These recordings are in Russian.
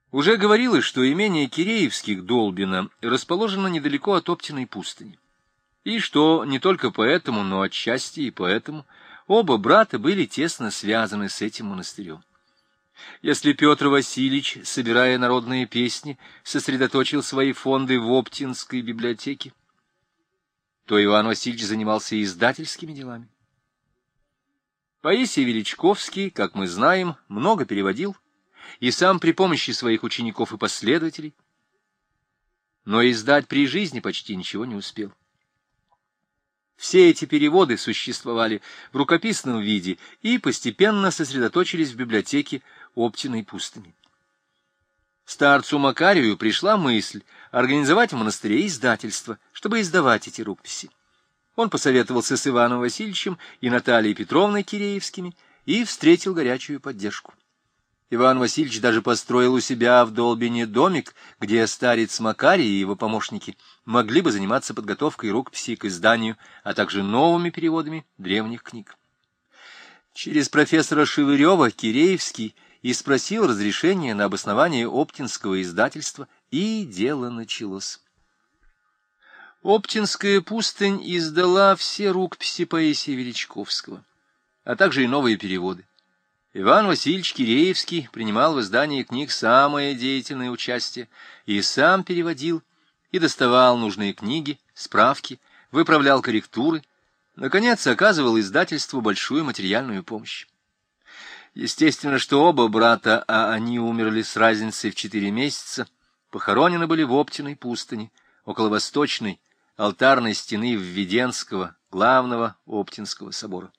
Уже говорилось, что имение Киреевских Долбино расположено недалеко от Оптиной пустыни, и что не только поэтому, но отчасти и поэтому оба брата были тесно связаны с этим монастырем. Если Петр Васильевич, собирая народные песни, сосредоточил свои фонды в Оптинской библиотеке, то Иван Васильевич занимался издательскими делами. Паисий Величковский, как мы знаем, много переводил, и сам при помощи своих учеников и последователей, но издать при жизни почти ничего не успел. Все эти переводы существовали в рукописном виде и постепенно сосредоточились в библиотеке Оптиной пустыни. Старцу Макарию пришла мысль организовать в монастыре издательство, чтобы издавать эти рукописи. Он посоветовался с Иваном Васильевичем и Натальей Петровной Киреевскими и встретил горячую поддержку. Иван Васильевич даже построил у себя в Долбине домик, где старец Макарий и его помощники могли бы заниматься подготовкой рукописей к изданию, а также новыми переводами древних книг. Через профессора Шевырева Киреевский и спросил разрешения на обоснование Оптинского издательства, и дело началось. Оптинская пустынь издала все рукописи Паисия Величковского, а также и новые переводы. Иван Васильевич Киреевский принимал в издании книг самое деятельное участие и сам переводил и доставал нужные книги, справки, выправлял корректуры, наконец оказывал издательству большую материальную помощь. Естественно, что оба брата, а они умерли с разницей в 4 месяца, похоронены были в Оптиной пустыне, около восточной алтарной стены Введенского, главного Оптинского собора.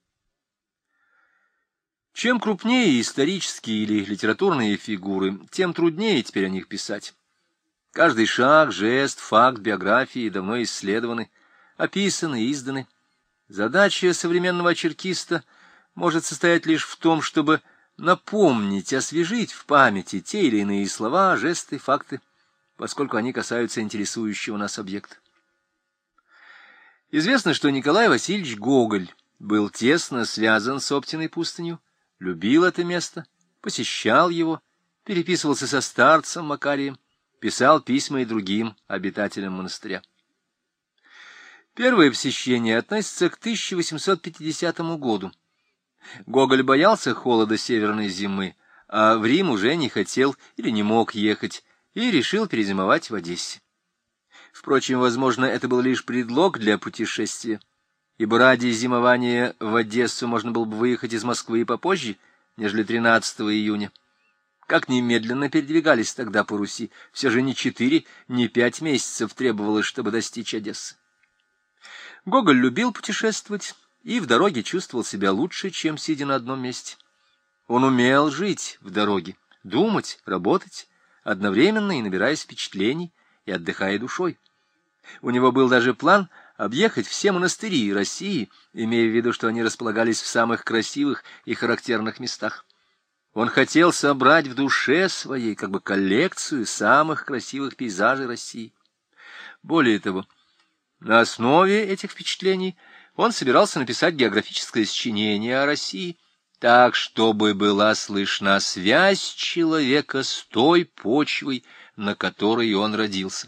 Чем крупнее исторические или литературные фигуры, тем труднее теперь о них писать. Каждый шаг, жест, факт биографии давно исследованы, описаны, изданы. Задача современного очеркиста может состоять лишь в том, чтобы напомнить, освежить в памяти те или иные слова, жесты, факты, поскольку они касаются интересующего нас объекта. Известно, что Николай Васильевич Гоголь был тесно связан с Оптиной пустынью, любил это место, посещал его, переписывался со старцем Макарием, писал письма и другим обитателям монастыря. Первое посещение относится к 1850 году. Гоголь боялся холода северной зимы, а в Рим уже не хотел или не мог ехать, и решил перезимовать в Одессе. Впрочем, возможно, это был лишь предлог для путешествия, ибо ради зимования в Одессу можно было бы выехать из Москвы и попозже, нежели 13 июня. Как немедленно передвигались тогда по Руси, все же не 4, не 5 месяцев требовалось, чтобы достичь Одессы. Гоголь любил путешествовать и в дороге чувствовал себя лучше, чем сидя на одном месте. Он умел жить в дороге, думать, работать, одновременно и набираясь впечатлений, и отдыхая душой. У него был даже план объехать все монастыри России, имея в виду, что они располагались в самых красивых и характерных местах. Он хотел собрать в душе своей как бы коллекцию самых красивых пейзажей России. Более того, на основе этих впечатлений он собирался написать географическое сочинение о России, так, чтобы была слышна связь человека с той почвой, на которой он родился.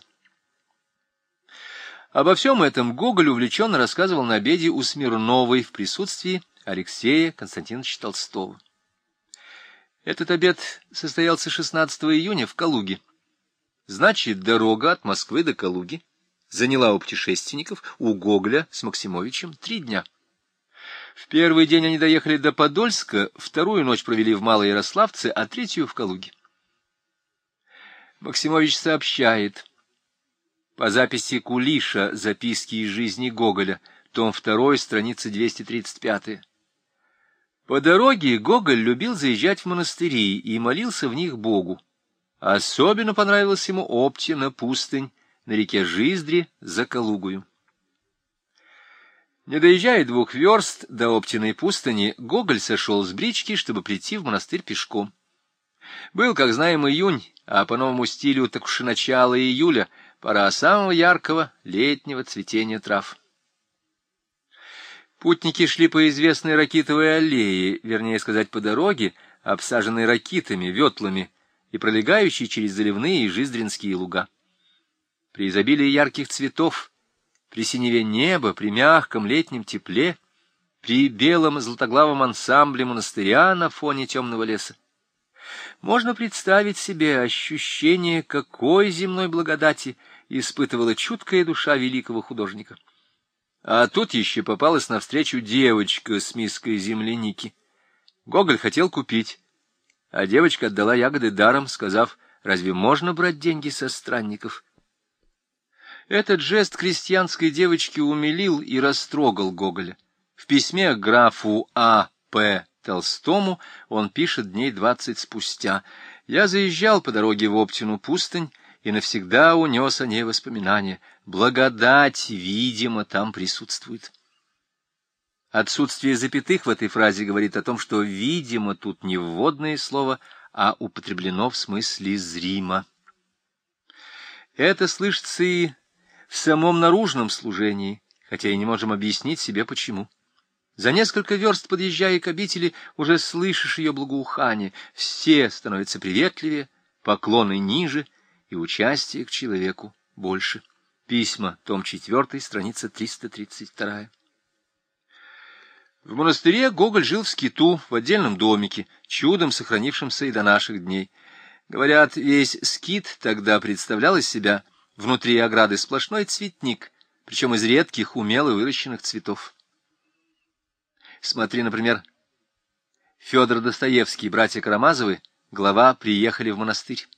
Обо всем этом Гоголь увлеченно рассказывал на обеде у Смирновой в присутствии Алексея Константиновича Толстого. Этот обед состоялся 16 июня в Калуге. Значит, дорога от Москвы до Калуги заняла у путешественников, у Гоголя с Максимовичем 3 дня. В первый день они доехали до Подольска, вторую ночь провели в Малоярославце, а третью в Калуге. Максимович сообщает: по записи Кулиша «Записки из жизни Гоголя», том 2, страница 235. По дороге Гоголь любил заезжать в монастыри и молился в них Богу. Особенно понравилась ему Оптина пустынь на реке Жиздре за Калугою. Не доезжая 2 верст до Оптиной пустыни, Гоголь сошел с брички, чтобы прийти в монастырь пешком. Был, как знаем, июнь, а по новому стилю так уж и начало июля, пора самого яркого летнего цветения трав. Путники шли по известной ракитовой аллее, вернее сказать, по дороге, обсаженной ракитами, ветлами и пролегающий через заливные и жиздринские луга. При изобилии ярких цветов, при синеве неба, при мягком летнем тепле, при белом златоглавом ансамбле монастыря на фоне темного леса, можно представить себе ощущение, какой земной благодати испытывала чуткая душа великого художника. А тут еще попалась навстречу девочка с миской земляники. Гоголь хотел купить, а девочка отдала ягоды даром, сказав: «Разве можно брать деньги со странников?» Этот жест крестьянской девочки умилил и растрогал Гоголя. В письме к графу А.П. Толстому он пишет дней 20 спустя: «Я заезжал по дороге в Оптину пустынь и навсегда унес о ней воспоминания. Благодать, видимо, там присутствует». Отсутствие запятых в этой фразе говорит о том, что «видимо» тут не вводное слово, а употреблено в смысле «зримо». Это слышится и в самом наружном служении, хотя и не можем объяснить себе почему. За несколько верст, подъезжая к обители, уже слышишь ее благоухание, все становятся приветливее, поклоны ниже и участие к человеку больше. Письма, том 4, страница 332. В монастыре Гоголь жил в скиту, в отдельном домике, чудом сохранившемся и до наших дней. Говорят, весь скит тогда представлял из себя внутри ограды сплошной цветник, причем из редких, умело выращенных цветов. Смотри, например, Федор Достоевский, братья Карамазовы, глава «Приехали в монастырь».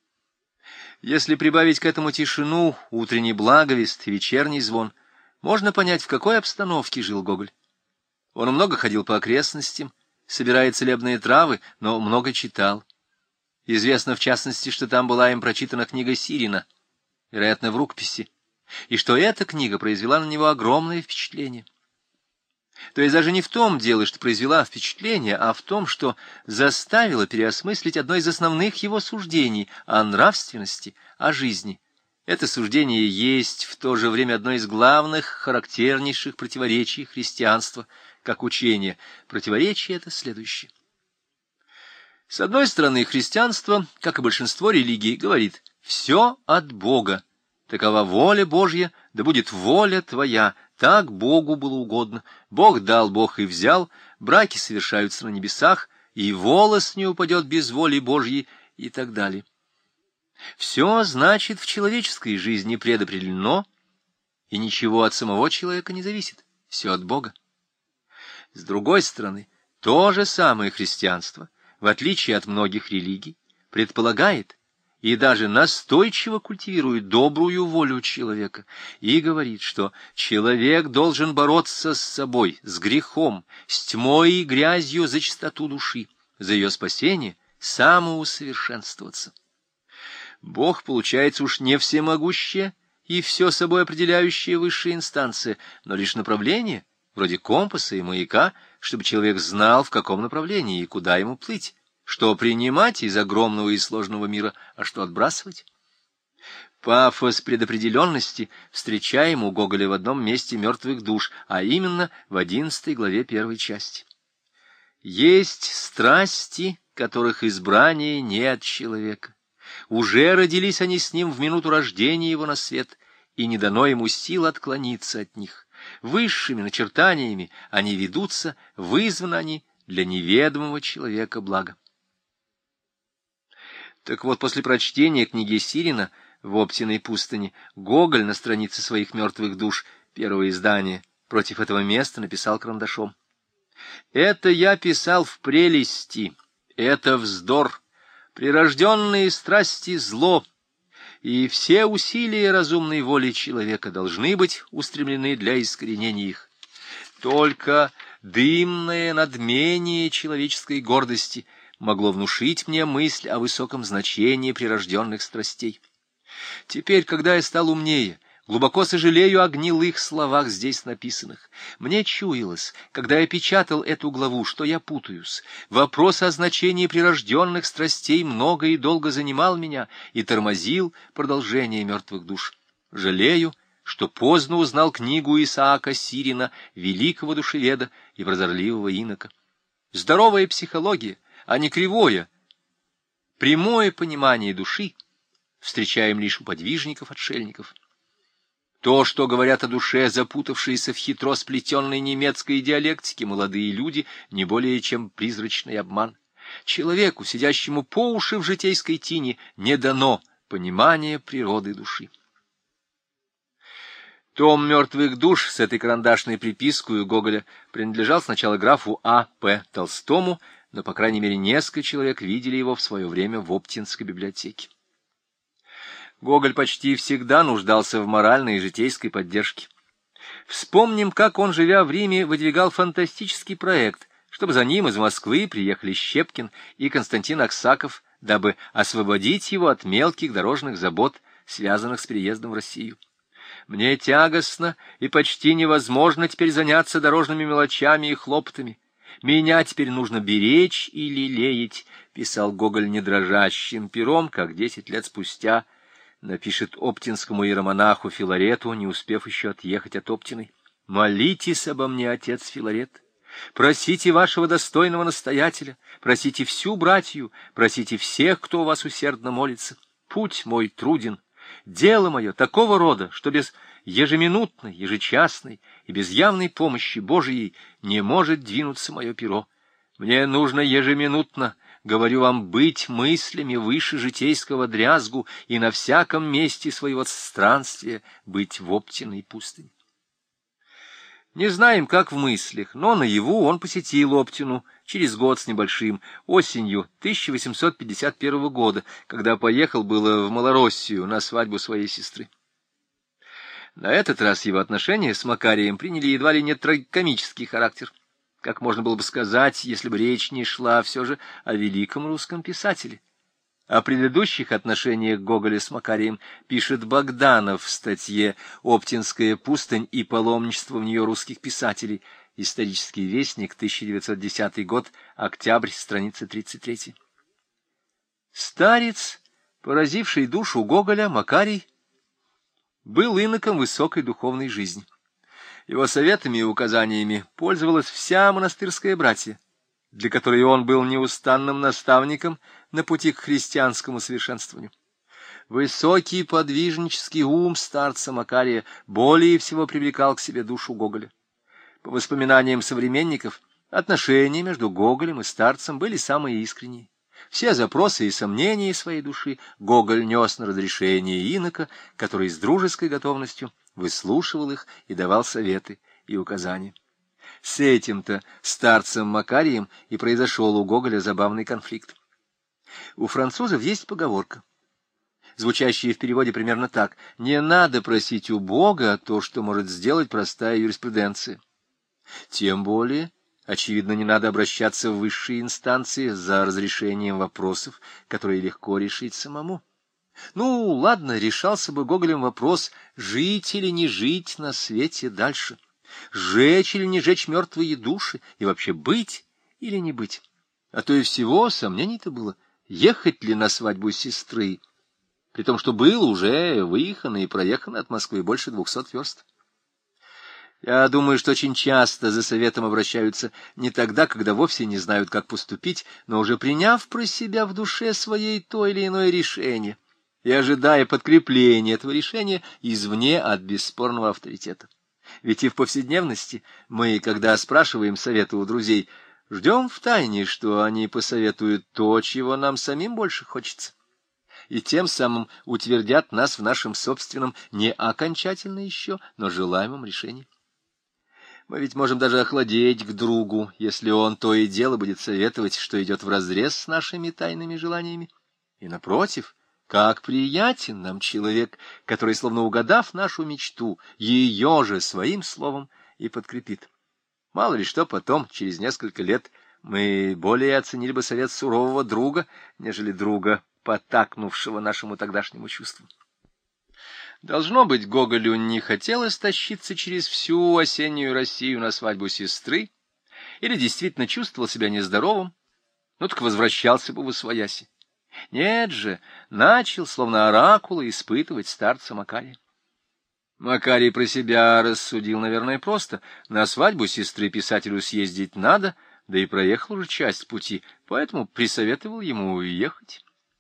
Если прибавить к этому тишину, утренний благовест и вечерний звон, можно понять, в какой обстановке жил Гоголь. Он много ходил по окрестностям, собирая целебные травы, но много читал. Известно, в частности, что там была им прочитана книга Сирина, вероятно, в рукописи, и что эта книга произвела на него огромное впечатление. То есть даже не в том дело, что произвела впечатление, а в том, что заставила переосмыслить одно из основных его суждений о нравственности, о жизни. Это суждение есть в то же время одно из главных, характернейших противоречий христианства, как учение. Противоречие это следующее. С одной стороны, христианство, как и большинство религий, говорит: «Все от Бога, такова воля Божья, да будет воля твоя». Так Богу было угодно. Бог дал, Бог и взял, браки совершаются на небесах, и волос не упадет без воли Божьей, и так далее. Все, значит, в человеческой жизни предопределено, и ничего от самого человека не зависит. Все от Бога. С другой стороны, то же самое христианство, в отличие от многих религий, предполагает и даже настойчиво культивирует добрую волю человека и говорит, что человек должен бороться с собой, с грехом, с тьмой и грязью за чистоту души, за ее спасение, самоусовершенствоваться. Бог, получается, уж не всемогущая и все собой определяющая высшая инстанция, но лишь направление, вроде компаса и маяка, чтобы человек знал, в каком направлении и куда ему плыть, что принимать из огромного и сложного мира, а что отбрасывать. Пафос предопределенности встречаем у Гоголя в одном месте «Мертвых душ», а именно в 11 главе 1 части. «Есть страсти, которых избрание не от человека. Уже родились они с ним в минуту рождения его на свет, и не дано ему сил отклониться от них. Высшими начертаниями они ведутся, вызваны они для неведомого человека блага». Так вот, после прочтения книги Сирина в Оптиной пустыне Гоголь на странице своих «Мертвых душ», первое издание, против этого места написал карандашом: «Это я писал в прелести, это вздор, прирожденные страсти зло, и все усилия разумной воли человека должны быть устремлены для искоренения их. Только дымное надмение человеческой гордости могло внушить мне мысль о высоком значении прирожденных страстей. Теперь, когда я стал умнее, глубоко сожалею о гнилых словах здесь написанных. Мне чуялось, когда я печатал эту главу, что я путаюсь. Вопрос о значении прирожденных страстей много и долго занимал меня и тормозил продолжение «Мертвых душ». Жалею, что поздно узнал книгу Исаака Сирина, великого душеведа и прозорливого инока. Здоровая психология, а не кривое Прямое понимание души встречаем лишь у подвижников-отшельников. То, что говорят о душе, запутавшиеся в хитро сплетенной немецкой диалектике молодые люди, не более чем призрачный обман. Человеку, сидящему по уши в житейской тине, не дано понимание природы души. Том «Мертвых душ» с этой карандашной припиской у Гоголя принадлежал сначала графу А. П. Толстому, но, по крайней мере, несколько человек видели его в свое время в Оптинской библиотеке. Гоголь почти всегда нуждался в моральной и житейской поддержке. Вспомним, как он, живя в Риме, выдвигал фантастический проект, чтобы за ним из Москвы приехали Щепкин и Константин Аксаков, дабы освободить его от мелких дорожных забот, связанных с переездом в Россию. «Мне тягостно и почти невозможно теперь заняться дорожными мелочами и хлопотами. Меня теперь нужно беречь и лелеять», — писал Гоголь недрожащим пером, как 10 лет спустя напишет оптинскому иеромонаху Филарету, не успев еще отъехать от Оптиной: «Молитесь обо мне, отец Филарет, просите вашего достойного настоятеля, просите всю братью, просите всех, кто у вас усердно молится. Путь мой труден, дело мое такого рода, что без ежеминутной, ежечасной и без явной помощи Божией не может двинуться мое перо. Мне нужно ежеминутно, говорю вам, быть мыслями выше житейского дрязгу и на всяком месте своего странствия быть в Оптиной пустыне». Не знаем, как в мыслях, но наяву он посетил Оптину через год с небольшим, осенью 1851 года, когда поехал было в Малороссию на свадьбу своей сестры. На этот раз его отношения с Макарием приняли едва ли не трагикомический характер, как можно было бы сказать, если бы речь не шла все же о великом русском писателе. О предыдущих отношениях Гоголя с Макарием пишет Богданов в статье «Оптинская пустынь и паломничество в нее русских писателей», Исторический вестник, 1910 год, октябрь, страница 33. Старец, поразивший душу Гоголя, Макарий, был иноком высокой духовной жизни. Его советами и указаниями пользовалась вся монастырская братья, для которой он был неустанным наставником на пути к христианскому совершенствованию. Высокий подвижнический ум старца Макария более всего привлекал к себе душу Гоголя. По воспоминаниям современников, отношения между Гоголем и старцем были самые искренние. Все запросы и сомнения своей души Гоголь нес на разрешение инока, который с дружеской готовностью выслушивал их и давал советы и указания. С этим-то старцем Макарием и произошел у Гоголя забавный конфликт. У французов есть поговорка, звучащая в переводе примерно так: «Не надо просить у Бога то, что может сделать простая юриспруденция». Тем более, очевидно, не надо обращаться в высшие инстанции за разрешением вопросов, которые легко решить самому. Ну, ладно, решался бы Гоголем вопрос, жить или не жить на свете дальше, жечь или не жечь мертвые души, и вообще быть или не быть. А то и всего сомнений-то было, ехать ли на свадьбу сестры, при том, что было уже выехано и проехано от Москвы больше 200 верст. Я думаю, что очень часто за советом обращаются не тогда, когда вовсе не знают, как поступить, но уже приняв про себя в душе своей то или иное решение и ожидая подкрепления этого решения извне от бесспорного авторитета. Ведь и в повседневности мы, когда спрашиваем совета у друзей, ждем втайне, что они посоветуют то, чего нам самим больше хочется, и тем самым утвердят нас в нашем собственном, не окончательно еще, но желаемом решении. Мы ведь можем даже охладеть к другу, если он то и дело будет советовать, что идет вразрез с нашими тайными желаниями. И напротив, как приятен нам человек, который, словно угадав нашу мечту, ее же своим словом и подкрепит. Мало ли что потом, через несколько лет, мы более оценили бы совет сурового друга, нежели друга, потакнувшего нашему тогдашнему чувству. Должно быть, Гоголю не хотелось тащиться через всю осеннюю Россию на свадьбу сестры, или действительно чувствовал себя нездоровым, ну так возвращался бы восвояси. Нет же, начал, словно оракула, испытывать старца Макария. Макарий про себя рассудил, наверное, просто: на свадьбу сестры писателю съездить надо, да и проехал уже часть пути, поэтому присоветовал ему ехать.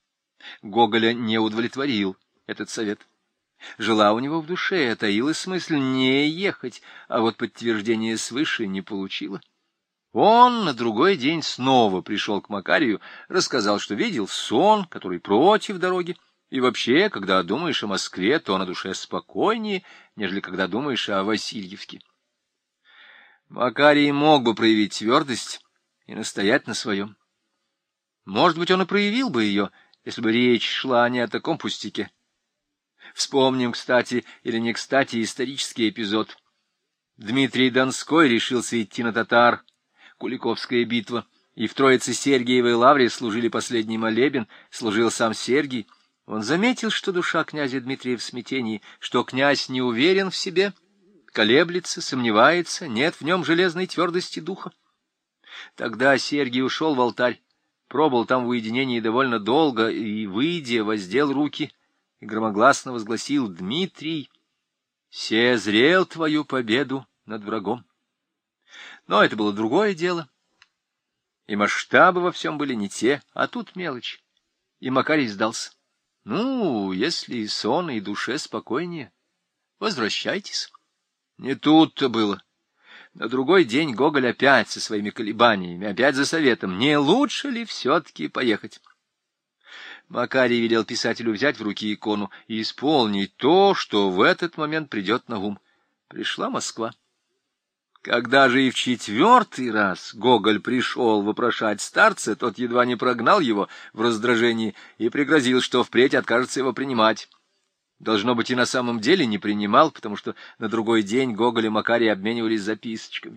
Гоголя не удовлетворил этот совет. Жила у него в душе, таилась мысль не ехать, а вот подтверждение свыше не получила. Он на другой день снова пришел к Макарию, рассказал, что видел сон, который против дороги, и вообще, когда думаешь о Москве, то на душе спокойнее, нежели когда думаешь о Васильевке. Макарий мог бы проявить твердость и настоять на своем. Может быть, он и проявил бы ее, если бы речь шла не о таком пустяке. Вспомним, кстати или не кстати, исторический эпизод. Дмитрий Донской решился идти на татар, Куликовская битва, и в Троице-Сергиевой лавре служили последний молебен, служил сам Сергий. Он заметил, что душа князя Дмитрия в смятении, что князь не уверен в себе, колеблется, сомневается, нет в нем железной твердости духа. Тогда Сергий ушел в алтарь, пробыл там в уединении довольно долго и, выйдя, воздел руки и громогласно возгласил: «Дмитрий, сезрел твою победу над врагом». Но это было другое дело, и масштабы во всем были не те, а тут мелочь. И Макарий сдался. Ну, если и сон, и душе спокойнее, возвращайтесь. Не тут-то было. На другой день Гоголь опять со своими колебаниями, опять за советом, не лучше ли все-таки поехать. Макарий велел писателю взять в руки икону и исполнить то, что в этот момент придет на ум. Пришла Москва. Когда же и в 4-й раз Гоголь пришел вопрошать старца, тот едва не прогнал его в раздражении и пригрозил, что впредь откажется его принимать. Должно быть, и на самом деле не принимал, потому что на другой день Гоголь и Макарий обменивались записочками.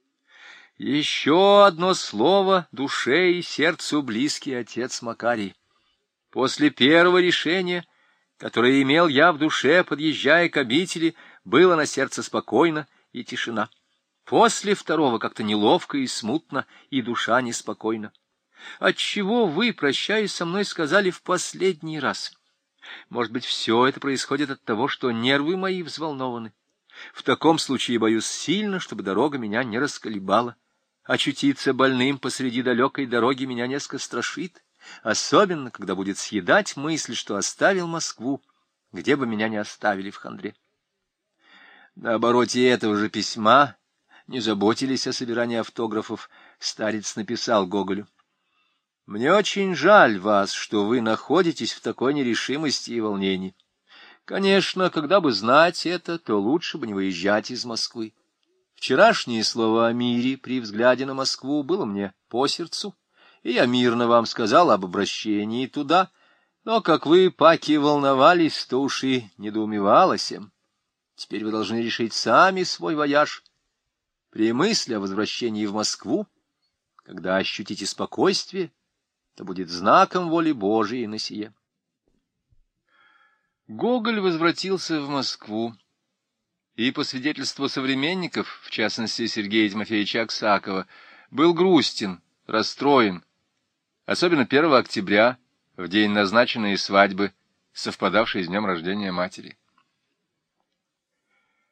Еще одно слово душе и сердцу близкий отец Макарий. После первого решения, которое имел я в душе, подъезжая к обители, было на сердце спокойно и тишина. После второго как-то неловко и смутно, и душа неспокойна. Отчего вы, прощаясь со мной, сказали в последний раз? Может быть, все это происходит от того, что нервы мои взволнованы. В таком случае боюсь сильно, чтобы дорога меня не расколебала. Очутиться больным посреди далекой дороги меня несколько страшит, особенно, когда будет съедать мысль, что оставил Москву, где бы меня не оставили в хандре. На обороте этого же письма не заботились о собирании автографов, старец написал Гоголю: «Мне очень жаль вас, что вы находитесь в такой нерешимости и волнении. Конечно, когда бы знать это, то лучше бы не выезжать из Москвы. Вчерашнее слово о мире при взгляде на Москву было мне по сердцу, и я мирно вам сказал об обращении туда, но как вы, паки, волновались, то уж и недоумевалось им. Теперь вы должны решить сами свой вояж. При мысли о возвращении в Москву, когда ощутите спокойствие, то будет знаком воли Божией на сие». Гоголь возвратился в Москву, и, по свидетельству современников, в частности Сергея Тимофеевича Аксакова, был грустен, расстроен, особенно 1 октября, в день назначенной свадьбы, совпадавшей с днем рождения матери.